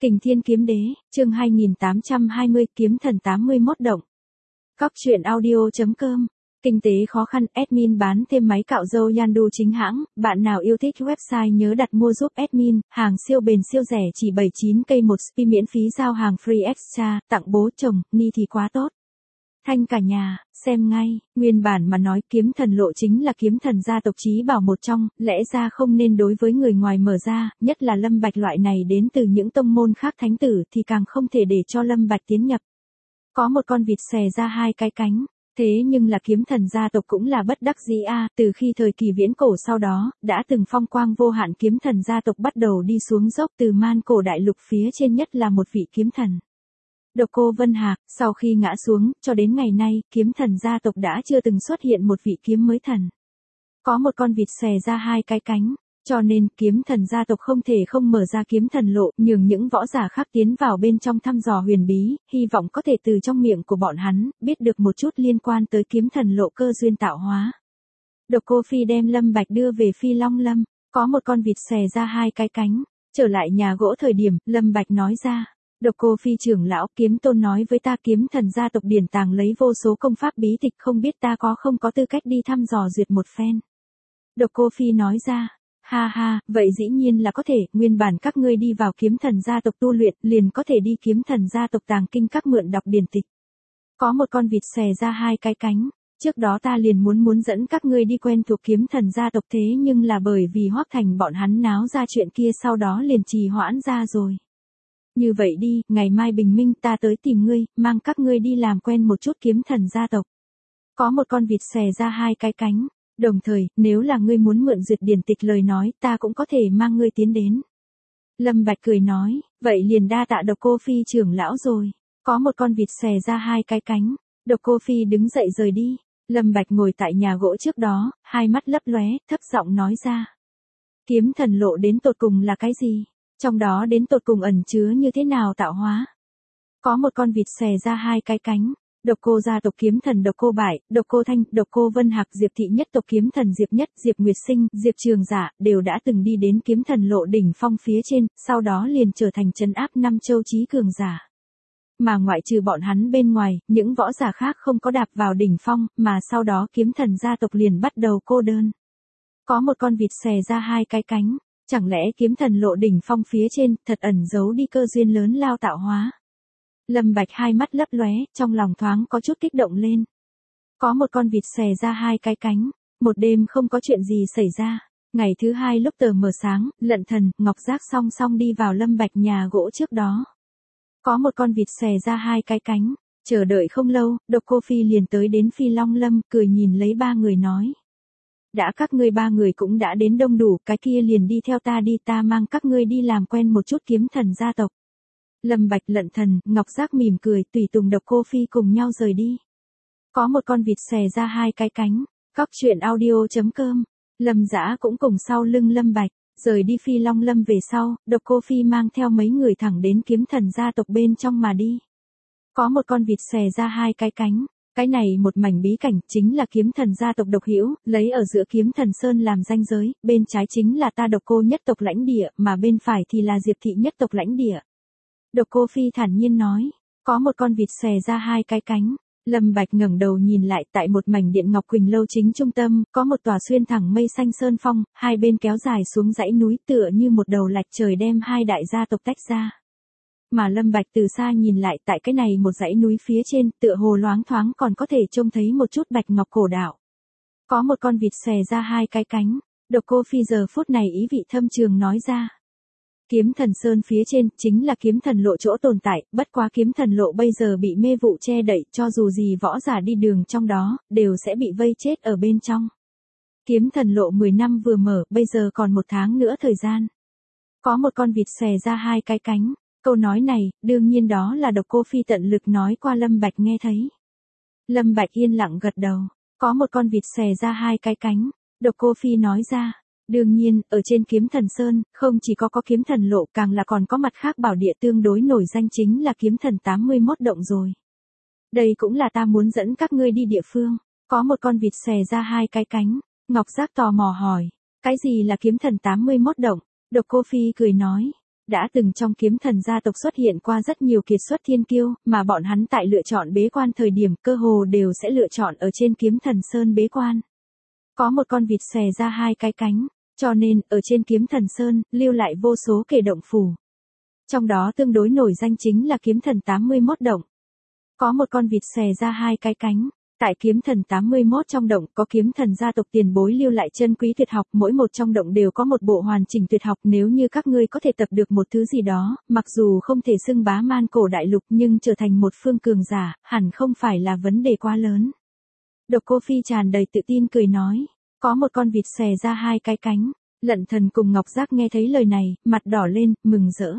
Kình Thiên Kiếm Đế, chương 2820, Kiếm Thần 81 động. Cóc truyện audio.com. Kinh tế khó khăn, admin bán thêm máy cạo râu Yandu chính hãng, bạn nào yêu thích website nhớ đặt mua giúp admin, hàng siêu bền siêu rẻ chỉ 79k một spi miễn phí giao hàng free extra, tặng bố chồng, ni thì quá tốt. Thanh cả nhà, xem ngay, nguyên bản mà nói Kiếm Thần lộ chính là Kiếm Thần gia tộc chí bảo một trong, lẽ ra không nên đối với người ngoài mở ra, nhất là Lâm Bạch loại này đến từ những tông môn khác thánh tử thì càng không thể để cho Lâm Bạch tiến nhập. Có một con vịt xòe ra hai cái cánh. Thế nhưng là Kiếm Thần gia tộc cũng là bất đắc dĩ a, từ khi thời kỳ viễn cổ sau đó, đã từng phong quang vô hạn Kiếm Thần gia tộc bắt đầu đi xuống dốc, từ man cổ đại lục phía trên nhất là một vị kiếm thần. Độc Cô Vân Hạc, sau khi ngã xuống, cho đến ngày nay, Kiếm Thần gia tộc đã chưa từng xuất hiện một vị kiếm mới thần. Có một con vịt xòe ra hai cái cánh, cho nên Kiếm Thần gia tộc không thể không mở ra Kiếm Thần lộ, nhường những võ giả khác tiến vào bên trong thăm dò huyền bí, hy vọng có thể từ trong miệng của bọn hắn, biết được một chút liên quan tới Kiếm Thần lộ cơ duyên tạo hóa. Độc Cô Phi đem Lâm Bạch đưa về Phi Long Lâm, có một con vịt xòe ra hai cái cánh, trở lại nhà gỗ thời điểm, Lâm Bạch nói ra. Độc Cô Phi trưởng lão, Kiếm Tôn nói với ta Kiếm Thần gia tộc điển tàng lấy vô số công pháp bí tịch, không biết ta có không có tư cách đi thăm dò duyệt một phen. Độc Cô Phi nói ra, ha ha, vậy dĩ nhiên là có thể, nguyên bản các ngươi đi vào Kiếm Thần gia tộc tu luyện, liền có thể đi Kiếm Thần gia tộc tàng kinh các mượn đọc điển tịch. Có một con vịt xòe ra hai cái cánh, trước đó ta liền muốn dẫn các ngươi đi quen thuộc Kiếm Thần gia tộc, thế nhưng là bởi vì Hoắc Thành bọn hắn náo ra chuyện kia sau đó liền trì hoãn ra rồi. Như vậy đi, ngày mai bình minh ta tới tìm ngươi, mang các ngươi đi làm quen một chút Kiếm Thần gia tộc. Có một con vịt xòe ra hai cái cánh, đồng thời, nếu là ngươi muốn mượn duyệt điển tịch lời nói, ta cũng có thể mang ngươi tiến đến. Lâm Bạch cười nói, vậy liền đa tạ Độc Cô Phi trưởng lão rồi. Có một con vịt xòe ra hai cái cánh, Độc Cô Phi đứng dậy rời đi. Lâm Bạch ngồi tại nhà gỗ trước đó, hai mắt lấp lóe, thấp giọng nói ra. Kiếm Thần lộ đến tột cùng là cái gì? Trong đó đến tột cùng ẩn chứa như thế nào tạo hóa? Có một con vịt xòe ra hai cái cánh, Độc Cô gia tộc Kiếm Thần Độc Cô Bải, Độc Cô Thanh, Độc Cô Vân Hạc, Diệp thị nhất tộc Kiếm Thần Diệp Nhất, Diệp Nguyệt Sinh, Diệp Trường Giả, đều đã từng đi đến Kiếm Thần lộ đỉnh phong phía trên, sau đó liền trở thành trấn áp năm châu chí cường giả. Mà ngoại trừ bọn hắn bên ngoài, những võ giả khác không có đạp vào đỉnh phong, mà sau đó Kiếm Thần gia tộc liền bắt đầu cô đơn. Có một con vịt xòe ra hai cái cánh, chẳng lẽ Kiếm Thần lộ đỉnh phong phía trên, thật ẩn giấu đi cơ duyên lớn lao tạo hóa. Lâm Bạch hai mắt lấp lóe, trong lòng thoáng có chút kích động lên. Có một con vịt xòe ra hai cái cánh, một đêm không có chuyện gì xảy ra. Ngày thứ hai lúc tờ mờ sáng, Lận Thần, Ngọc Giác song song đi vào Lâm Bạch nhà gỗ trước đó. Có một con vịt xòe ra hai cái cánh, chờ đợi không lâu, Độc Cô Phi liền tới đến Phi Long Lâm, cười nhìn lấy ba người nói. Đã các ngươi ba người cũng đã đến đông đủ, cái kia liền đi theo ta đi, ta mang các ngươi đi làm quen một chút Kiếm Thần gia tộc. Lâm Bạch, Lận Thần, Ngọc Giác mỉm cười, tùy tùng Độc Cô Phi cùng nhau rời đi. Có một con vịt xòe ra hai cái cánh, Cóc truyện audio.com. Lâm Dã cũng cùng sau lưng Lâm Bạch, rời đi Phi Long Lâm về sau, Độc Cô Phi mang theo mấy người thẳng đến Kiếm Thần gia tộc bên trong mà đi. Có một con vịt xòe ra hai cái cánh. Cái này một mảnh bí cảnh chính là Kiếm Thần gia tộc độc hữu, lấy ở giữa Kiếm Thần Sơn làm ranh giới, bên trái chính là ta Độc Cô nhất tộc lãnh địa, mà bên phải thì là Diệp thị nhất tộc lãnh địa. Độc Cô Phi thản nhiên nói, có một con vịt xòe ra hai cái cánh. Lâm Bạch ngẩng đầu nhìn lại, tại một mảnh điện ngọc quỳnh lâu chính trung tâm, có một tòa xuyên thẳng mây xanh sơn phong, hai bên kéo dài xuống dãy núi tựa như một đầu lạch trời đem hai đại gia tộc tách ra. Mà Lâm Bạch từ xa nhìn lại, tại cái này một dãy núi phía trên, tựa hồ loáng thoáng còn có thể trông thấy một chút bạch ngọc cổ đạo. Có một con vịt xòe ra hai cái cánh, Độc Cô Phi giờ phút này ý vị thâm trường nói ra. Kiếm Thần Sơn phía trên, chính là Kiếm Thần lộ chỗ tồn tại, bất quá Kiếm Thần lộ bây giờ bị mê vụ che đậy, cho dù gì võ giả đi đường trong đó, đều sẽ bị vây chết ở bên trong. Kiếm Thần lộ 10 năm vừa mở, bây giờ còn 1 tháng nữa thời gian. Có một con vịt xòe ra hai cái cánh. Câu nói này, đương nhiên đó là Độc Cô Phi tận lực nói qua Lâm Bạch nghe thấy. Lâm Bạch yên lặng gật đầu, có một con vịt xòe ra hai cái cánh, Độc Cô Phi nói ra. Đương nhiên, ở trên Kiếm Thần Sơn, không chỉ có Kiếm Thần lộ, càng là còn có mặt khác bảo địa tương đối nổi danh chính là Kiếm Thần 81 động rồi. Đây cũng là ta muốn dẫn các ngươi đi địa phương. Có một con vịt xòe ra hai cái cánh, Ngọc Giác tò mò hỏi, cái gì là Kiếm Thần 81 động? Độc Cô Phi cười nói. đã từng trong kiếm thần gia tộc xuất hiện qua rất nhiều kiệt xuất thiên kiêu, mà bọn hắn tại lựa chọn bế quan thời điểm cơ hồ đều sẽ lựa chọn ở trên kiếm thần sơn bế quan. Có một con vịt xòe ra hai cái cánh, cho nên, ở trên kiếm thần sơn, lưu lại vô số kề động phủ. Trong đó tương đối nổi danh chính là kiếm thần 81 động. Có một con vịt xòe ra hai cái cánh. Tại kiếm thần 81 trong động có kiếm thần gia tộc tiền bối lưu lại chân quý tuyệt học, mỗi một trong động đều có một bộ hoàn chỉnh tuyệt học, nếu như các ngươi có thể tập được một thứ gì đó, mặc dù không thể xưng bá man cổ đại lục nhưng trở thành một phương cường giả, hẳn không phải là vấn đề quá lớn. Độc Cô Phi tràn đầy tự tin cười nói, có một con vịt xòe ra hai cái cánh. Lận Thần cùng Ngọc Giác nghe thấy lời này, mặt đỏ lên, mừng rỡ.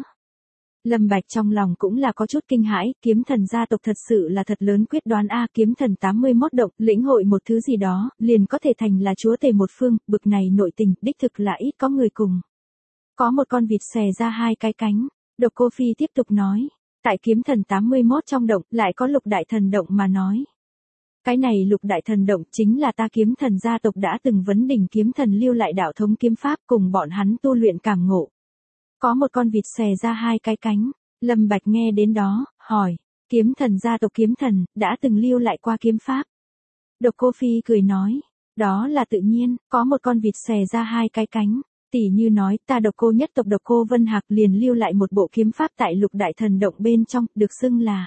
Lâm Bạch trong lòng cũng là có chút kinh hãi, kiếm thần gia tộc thật sự là thật lớn quyết đoán a, kiếm thần 81 động, lĩnh hội một thứ gì đó, liền có thể thành là chúa tể một phương, bực này nội tình, đích thực là ít có người cùng. Có một con vịt xòe ra hai cái cánh, Độc Cô Phi tiếp tục nói, tại kiếm thần 81 trong động, lại có lục đại thần động mà nói. Cái này lục đại thần động chính là ta kiếm thần gia tộc đã từng vấn đỉnh kiếm thần lưu lại đạo thống kiếm pháp cùng bọn hắn tu luyện cảm ngộ. Có một con vịt xòe ra hai cái cánh, Lâm Bạch nghe đến đó, hỏi, kiếm thần gia tộc kiếm thần, đã từng lưu lại qua kiếm pháp. Độc Cô Phi cười nói, đó là tự nhiên, có một con vịt xòe ra hai cái cánh, tỉ như nói ta Độc Cô nhất tộc Độc Cô Vân Hạc liền lưu lại một bộ kiếm pháp tại lục đại thần động bên trong, được xưng là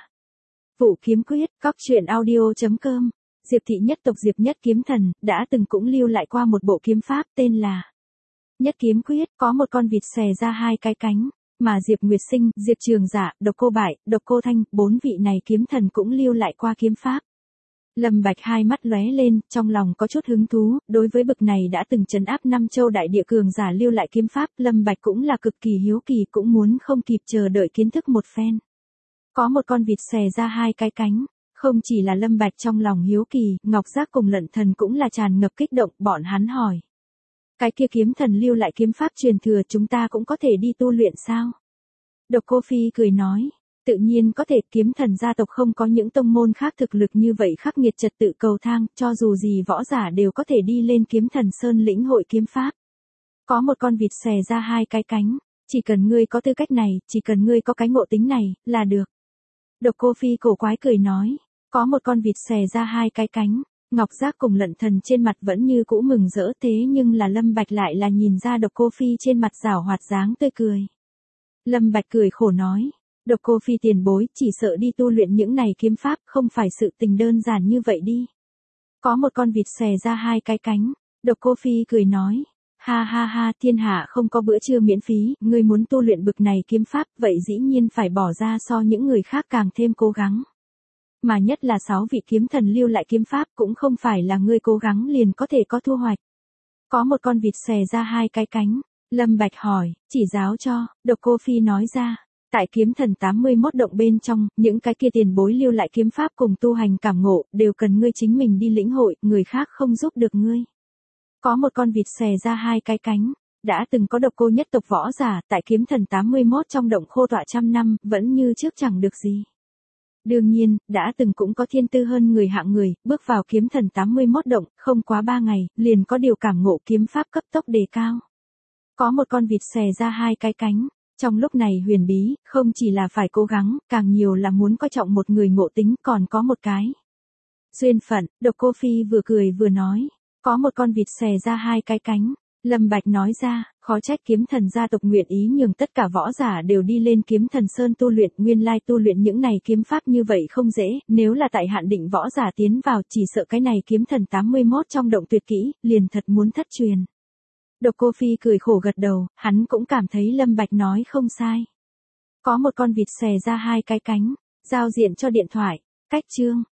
Vũ Kiếm Quyết. Cóc truyện audio.com, Diệp thị nhất tộc Diệp Nhất Kiếm Thần, đã từng cũng lưu lại qua một bộ kiếm pháp tên là Nhất Kiếm Quyết. Có một con vịt xòe ra hai cái cánh, mà Diệp Nguyệt Sinh, Diệp Trường Dạ, Độc Cô Bại, Độc Cô Thanh, bốn vị này kiếm thần cũng lưu lại qua kiếm pháp. Lâm Bạch hai mắt lóe lên, trong lòng có chút hứng thú, đối với bực này đã từng trấn áp năm châu đại địa cường giả lưu lại kiếm pháp, Lâm Bạch cũng là cực kỳ hiếu kỳ, cũng muốn không kịp chờ đợi kiến thức một phen. Có một con vịt xòe ra hai cái cánh, không chỉ là Lâm Bạch trong lòng hiếu kỳ, Ngọc Giác cùng Lận Thần cũng là tràn ngập kích động, bọn hắn hỏi. Cái kia kiếm thần lưu lại kiếm pháp truyền thừa chúng ta cũng có thể đi tu luyện sao? Độc Cô Phi cười nói, tự nhiên có thể, kiếm thần gia tộc không có những tông môn khác thực lực như vậy khắc nghiệt trật tự cầu thang, cho dù gì võ giả đều có thể đi lên kiếm thần sơn lĩnh hội kiếm pháp. Có một con vịt xòe ra hai cái cánh, chỉ cần ngươi có tư cách này, chỉ cần ngươi có cái ngộ tính này, là được. Độc Cô Phi cổ quái cười nói, có một con vịt xòe ra hai cái cánh, Ngọc Giác cùng Lận Thần trên mặt vẫn như cũ mừng rỡ, thế nhưng là Lâm Bạch lại là nhìn ra Độc Cô Phi trên mặt giảo hoạt dáng tươi cười. Lâm Bạch cười khổ nói, Độc Cô Phi tiền bối, chỉ sợ đi tu luyện những này kiếm pháp không phải sự tình đơn giản như vậy đi. Có một con vịt xòe ra hai cái cánh, Độc Cô Phi cười nói, ha ha ha, thiên hạ không có bữa trưa miễn phí, ngươi muốn tu luyện bực này kiếm pháp, vậy dĩ nhiên phải bỏ ra so những người khác càng thêm cố gắng. Mà nhất là 6 vị kiếm thần lưu lại kiếm pháp cũng không phải là ngươi cố gắng liền có thể có thu hoạch. Có một con vịt xòe ra hai cái cánh, Lâm Bạch hỏi, chỉ giáo cho, Độc Cô Phi nói ra, tại kiếm thần 81 động bên trong, những cái kia tiền bối lưu lại kiếm pháp cùng tu hành cảm ngộ, đều cần ngươi chính mình đi lĩnh hội, người khác không giúp được ngươi. Có một con vịt xòe ra hai cái cánh, đã từng có Độc Cô nhất tộc võ giả, tại kiếm thần 81 trong động khô tọa trăm năm, vẫn như trước chẳng được gì. Đương nhiên, đã từng cũng có thiên tư hơn người hạng người, bước vào kiếm thần 81 động, không quá 3 ngày, liền có điều cảm ngộ kiếm pháp cấp tốc đề cao. Có một con vịt xòe ra hai cái cánh, trong lúc này huyền bí, không chỉ là phải cố gắng, càng nhiều là muốn coi trọng một người ngộ tính, còn có một cái duyên phận. Độc Cô Phi vừa cười vừa nói, có một con vịt xòe ra hai cái cánh. Lâm Bạch nói ra, khó trách kiếm thần gia tộc nguyện ý nhường tất cả võ giả đều đi lên kiếm thần sơn tu luyện, nguyên lai tu luyện những này kiếm pháp như vậy không dễ, nếu là tại hạn định võ giả tiến vào, chỉ sợ cái này kiếm thần 81 trong động tuyệt kỹ, liền thật muốn thất truyền. Độc Cô Phi cười khổ gật đầu, hắn cũng cảm thấy Lâm Bạch nói không sai. Có một con vịt xòe ra hai cái cánh, giao diện cho điện thoại, cách chương.